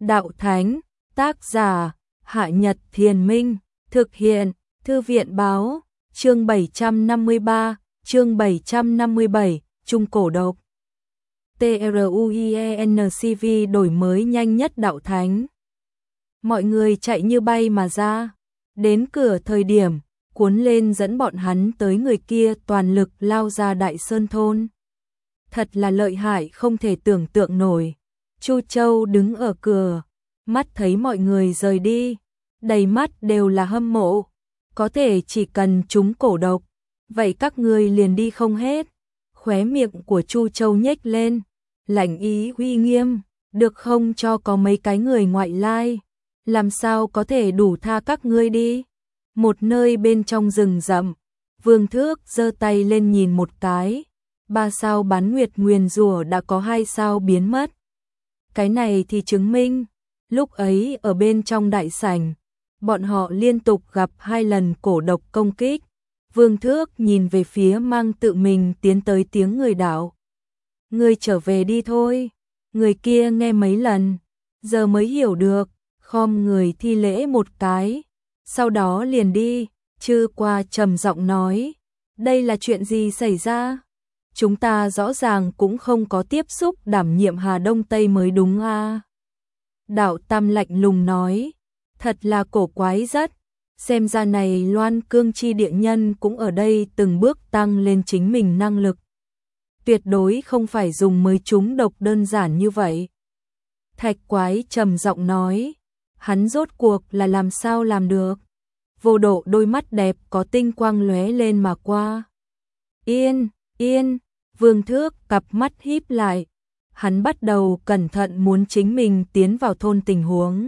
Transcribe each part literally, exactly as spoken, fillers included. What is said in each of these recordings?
Đạo Thánh, tác giả, Hạ Nhật Thiền Minh, thực hiện, Thư viện báo, chương bảy trăm năm mươi ba, chương bảy trăm năm mươi bảy, Trung Cổ Độc. TRUIENCV đổi mới nhanh nhất Đạo Thánh. Mọi người chạy như bay mà ra, đến cửa thời điểm, cuốn lên dẫn bọn hắn tới người kia toàn lực lao ra Đại Sơn Thôn. Thật là lợi hại không thể tưởng tượng nổi. Chu Châu đứng ở cửa, mắt thấy mọi người rời đi, đầy mắt đều là hâm mộ. Có thể chỉ cần chúng cổ độc, vậy các ngươi liền đi không hết. Khóe miệng của Chu Châu nhếch lên, lãnh ý uy nghiêm, được không cho có mấy cái người ngoại lai, làm sao có thể đủ tha các ngươi đi. Một nơi bên trong rừng rậm, Vương Thước giơ tay lên nhìn một cái, ba sao bán nguyệt nguyền rủa đã có hai sao biến mất. Cái này thì chứng minh, lúc ấy ở bên trong đại sảnh, bọn họ liên tục gặp hai lần cổ độc công kích. Vương Thước nhìn về phía mang tự mình tiến tới tiếng người đạo. Ngươi trở về đi thôi. Người kia nghe mấy lần, giờ mới hiểu được, khom người thi lễ một cái, sau đó liền đi. Chư qua trầm giọng nói, đây là chuyện gì xảy ra? Chúng ta rõ ràng cũng không có tiếp xúc đảm nhiệm Hà Đông Tây mới đúng à? Đạo Tam lạnh lùng nói, thật là cổ quái rất, xem ra này Loan Cương chi địa nhân cũng ở đây từng bước tăng lên chính mình năng lực. Tuyệt đối không phải dùng mới trúng độc đơn giản như vậy. Thạch Quái trầm giọng nói, hắn rốt cuộc là làm sao làm được? Vô Độ đôi mắt đẹp có tinh quang lóe lên mà qua. Yên, yên, Vương Thước cặp mắt híp lại, hắn bắt đầu cẩn thận muốn chính mình tiến vào thôn tình huống.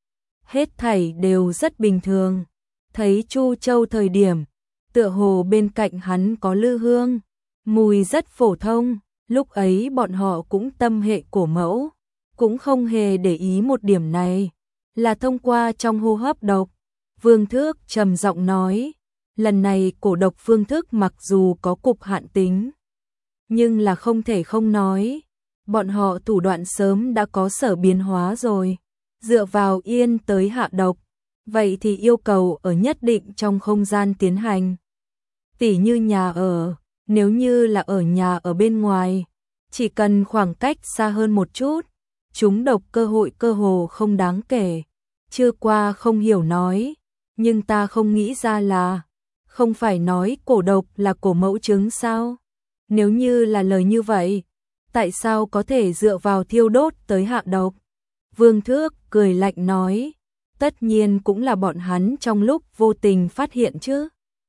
Hết thảy đều rất bình thường, thấy Chu Châu thời điểm, tựa hồ bên cạnh hắn có lư hương, mùi rất phổ thông, lúc ấy bọn họ cũng tâm hệ cổ mẫu, cũng không hề để ý một điểm này, là thông qua trong hô hấp độc. Vương Thước trầm giọng nói, lần này cổ độc phương thức mặc dù có cục hạn tính, nhưng là không thể không nói, bọn họ thủ đoạn sớm đã có sở biến hóa rồi. Dựa vào yên tới hạ độc, vậy thì yêu cầu ở nhất định trong không gian tiến hành. Tỉ như nhà ở, nếu như là ở nhà ở bên ngoài, chỉ cần khoảng cách xa hơn một chút, chúng độc cơ hội cơ hồ không đáng kể. Chưa qua không hiểu nói, nhưng ta không nghĩ ra là, không phải nói cổ độc là cổ mẫu trứng sao? Nếu như là lời như vậy, tại sao có thể dựa vào thiêu đốt tới hạ độc? Vương Thước cười lạnh nói, tất nhiên cũng là bọn hắn trong lúc vô tình phát hiện chứ.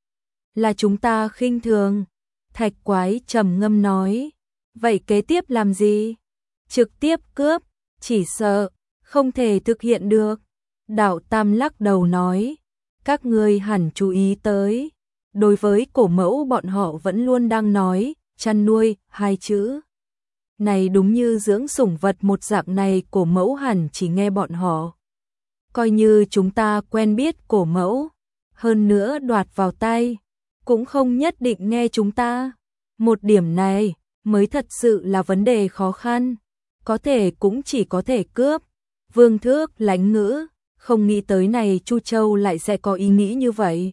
Là chúng ta khinh thường. Thạch Quái trầm ngâm nói, vậy kế tiếp làm gì? Trực tiếp cướp, chỉ sợ, không thể thực hiện được. Đạo Tam lắc đầu nói, các ngươi hẳn chú ý tới, đối với cổ mẫu bọn họ vẫn luôn đang nói, chăn nuôi, hai chữ. Này đúng như dưỡng sủng vật một dạng này, cổ mẫu hẳn chỉ nghe bọn họ. Coi như chúng ta quen biết cổ mẫu, hơn nữa đoạt vào tay, cũng không nhất định nghe chúng ta. Một điểm này mới thật sự là vấn đề khó khăn, có thể cũng chỉ có thể cướp. Vương Thước lãnh ngữ, không nghĩ tới này Chu Châu lại sẽ có ý nghĩ như vậy.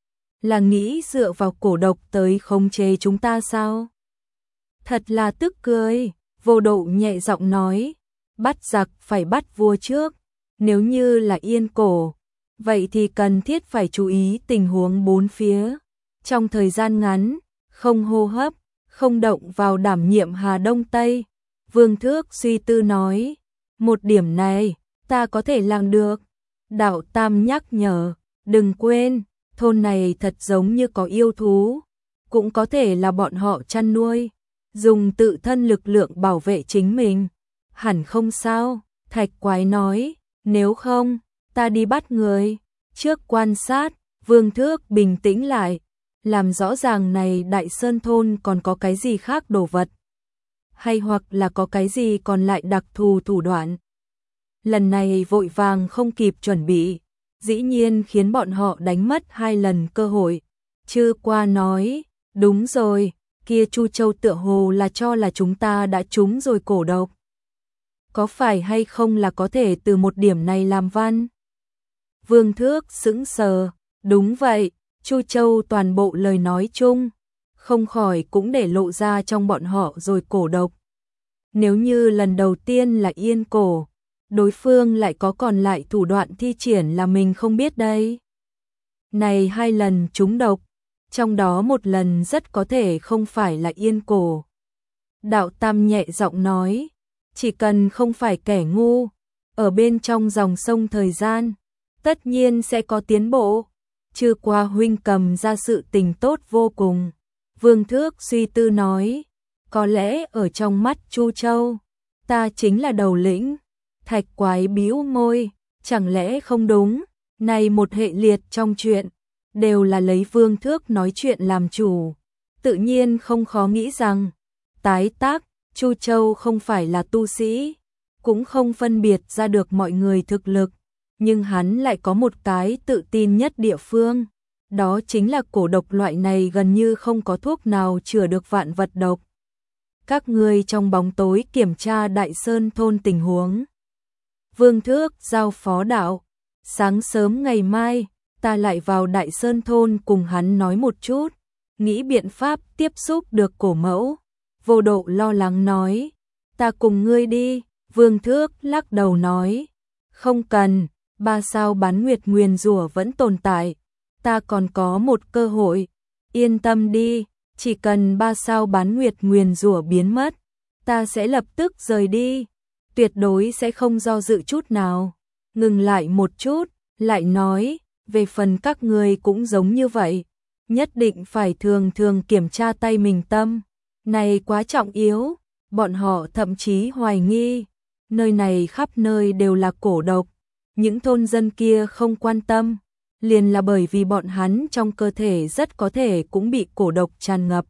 Là nghĩ dựa vào cổ độc tới khống chế chúng ta sao? Thật là tức cười. Vô Độ nhẹ giọng nói, bắt giặc phải bắt vua trước, nếu như là yên cổ, vậy thì cần thiết phải chú ý tình huống bốn phía. Trong thời gian ngắn, không hô hấp, không động vào đảm nhiệm Hà Đông Tây. Vương Thước suy tư nói, một điểm này, ta có thể làm được. Đạo Tam nhắc nhở, đừng quên, thôn này thật giống như có yêu thú, cũng có thể là bọn họ chăn nuôi, dùng tự thân lực lượng bảo vệ chính mình. Hẳn không sao, Thạch Quái nói, nếu không, ta đi bắt người. Trước quan sát, Vương Thước bình tĩnh lại, làm rõ ràng này Đại Sơn Thôn còn có cái gì khác đồ vật, hay hoặc là có cái gì còn lại đặc thù thủ đoạn. Lần này vội vàng không kịp chuẩn bị, dĩ nhiên khiến bọn họ đánh mất hai lần cơ hội. Chư qua nói, đúng rồi, kia Chu Châu tựa hồ là cho là chúng ta đã trúng rồi cổ độc. có phải hay không là có thể từ một điểm này làm văn? Vương Thước sững sờ, đúng vậy, Chu Châu toàn bộ lời nói chung, không khỏi cũng để lộ ra trong bọn họ rồi cổ độc. Nếu như lần đầu tiên là yên cổ, đối phương lại có còn lại thủ đoạn thi triển là mình không biết đây. Này hai lần trúng độc, trong đó một lần rất có thể không phải là yên cổ. Đạo Tam nhẹ giọng nói, chỉ cần không phải kẻ ngu, ở bên trong dòng sông thời gian, tất nhiên sẽ có tiến bộ. Trừ qua huynh cầm ra sự tình tốt vô cùng. Vương Thước suy tư nói, có lẽ ở trong mắt Chu Châu, ta chính là đầu lĩnh. Thạch Quái bĩu môi, chẳng lẽ không đúng, này một hệ liệt trong chuyện, đều là lấy Vương Thước nói chuyện làm chủ. Tự nhiên không khó nghĩ rằng, tái tác, Chu Châu không phải là tu sĩ, cũng không phân biệt ra được mọi người thực lực, nhưng hắn lại có một cái tự tin nhất địa phương. Đó chính là cổ độc loại này gần như không có thuốc nào chữa được vạn vật độc. Các ngươi trong bóng tối kiểm tra Đại Sơn thôn tình huống. Vương Thước giao phó đạo, sáng sớm ngày mai, ta lại vào Đại Sơn thôn cùng hắn nói một chút, nghĩ biện pháp tiếp xúc được cổ mẫu. Vô Độ lo lắng nói, ta cùng ngươi đi. Vương Thước lắc đầu nói, không cần, ba sao bán nguyệt nguyền rủa vẫn tồn tại, ta còn có một cơ hội, yên tâm đi, chỉ cần ba sao bán nguyệt nguyền rủa biến mất, ta sẽ lập tức rời đi, tuyệt đối sẽ không do dự chút nào. Ngừng lại một chút, lại nói, về phần các ngươi cũng giống như vậy, nhất định phải thường thường kiểm tra tay mình tâm, này quá trọng yếu. Bọn họ thậm chí hoài nghi, nơi này khắp nơi đều là cổ độc, những thôn dân kia không quan tâm, liền là bởi vì bọn hắn trong cơ thể rất có thể cũng bị cổ độc tràn ngập.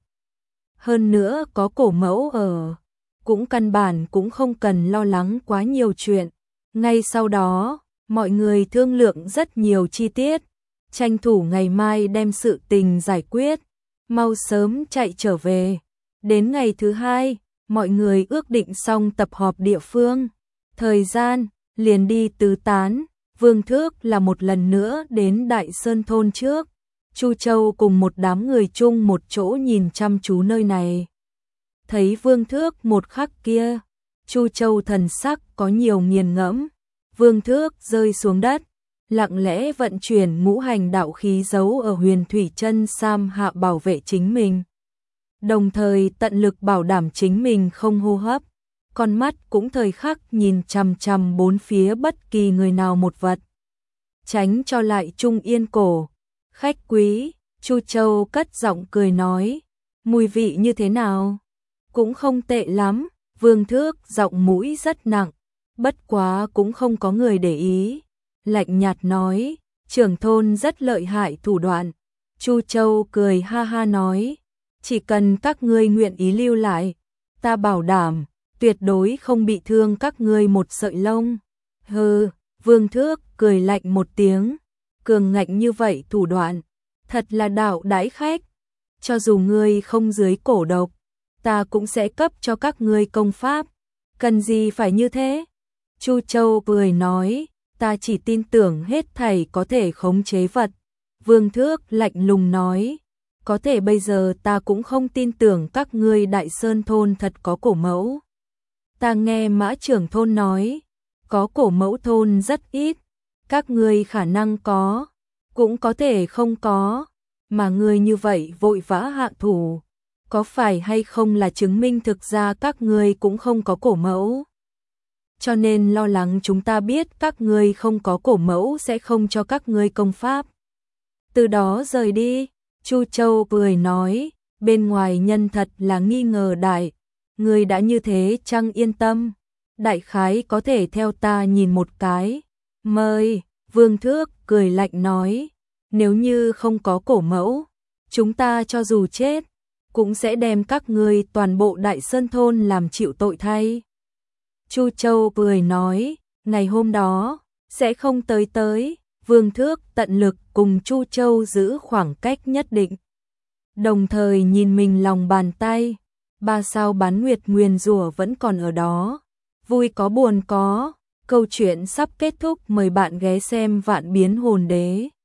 Hơn nữa có cổ mẫu ở, cũng căn bản cũng không cần lo lắng quá nhiều chuyện. Ngay sau đó, mọi người thương lượng rất nhiều chi tiết, tranh thủ ngày mai đem sự tình giải quyết, mau sớm chạy trở về. Đến ngày thứ hai, mọi người ước định xong tập họp địa phương, thời gian, liền đi tứ tán. Vương Thước là một lần nữa đến Đại Sơn thôn trước, Chu Châu cùng một đám người chung một chỗ nhìn chăm chú nơi này. Thấy Vương Thước một khắc kia, Chu Châu thần sắc có nhiều nghiền ngẫm. Vương Thước rơi xuống đất, lặng lẽ vận chuyển ngũ hành đạo khí giấu ở huyền thủy chân sam hạ bảo vệ chính mình. Đồng thời tận lực bảo đảm chính mình không hô hấp, con mắt cũng thời khắc nhìn chằm chằm bốn phía bất kỳ người nào một vật, tránh cho lại trung yên cổ. Khách quý, Chu Châu cất giọng cười nói, mùi vị như thế nào? Cũng không tệ lắm. Vương Thước giọng mũi rất nặng, bất quá cũng không có người để ý, lạnh nhạt nói, trưởng thôn rất lợi hại thủ đoạn. Chu Châu cười ha ha nói, chỉ cần các ngươi nguyện ý lưu lại, ta bảo đảm, tuyệt đối không bị thương các ngươi một sợi lông. Hừ, Vương Thước cười lạnh một tiếng, cường ngạnh như vậy thủ đoạn, thật là đạo đãi khách. Cho dù ngươi không dưới cổ độc, ta cũng sẽ cấp cho các ngươi công pháp, cần gì phải như thế? Chu Châu cười nói, ta chỉ tin tưởng hết thảy có thể khống chế vật. Vương Thước lạnh lùng nói, có thể bây giờ ta cũng không tin tưởng các ngươi Đại Sơn thôn thật có cổ mẫu. Ta nghe Mã trưởng thôn nói, có cổ mẫu thôn rất ít, các ngươi khả năng có, cũng có thể không có, mà ngươi như vậy vội vã hạ thủ, có phải hay không là chứng minh thực ra các ngươi cũng không có cổ mẫu? Cho nên lo lắng chúng ta biết các ngươi không có cổ mẫu sẽ không cho các ngươi công pháp. Từ đó rời đi. Chu Châu cười nói, bên ngoài nhân thật là nghi ngờ đại, ngươi đã như thế chăng yên tâm, đại khái có thể theo ta nhìn một cái. Mời. Vương Thước cười lạnh nói, nếu như không có cổ mẫu, chúng ta cho dù chết, cũng sẽ đem các ngươi toàn bộ Đại Sơn thôn làm chịu tội thay. Chu Châu cười nói, ngày hôm đó, sẽ không tới tới. Vương Thước tận lực cùng Chu Châu giữ khoảng cách nhất định. Đồng thời nhìn mình lòng bàn tay, ba sao bán nguyệt nguyền rủa vẫn còn ở đó. vui có buồn có, câu chuyện sắp kết thúc, mời bạn ghé xem Vạn Biến Hồn Đế.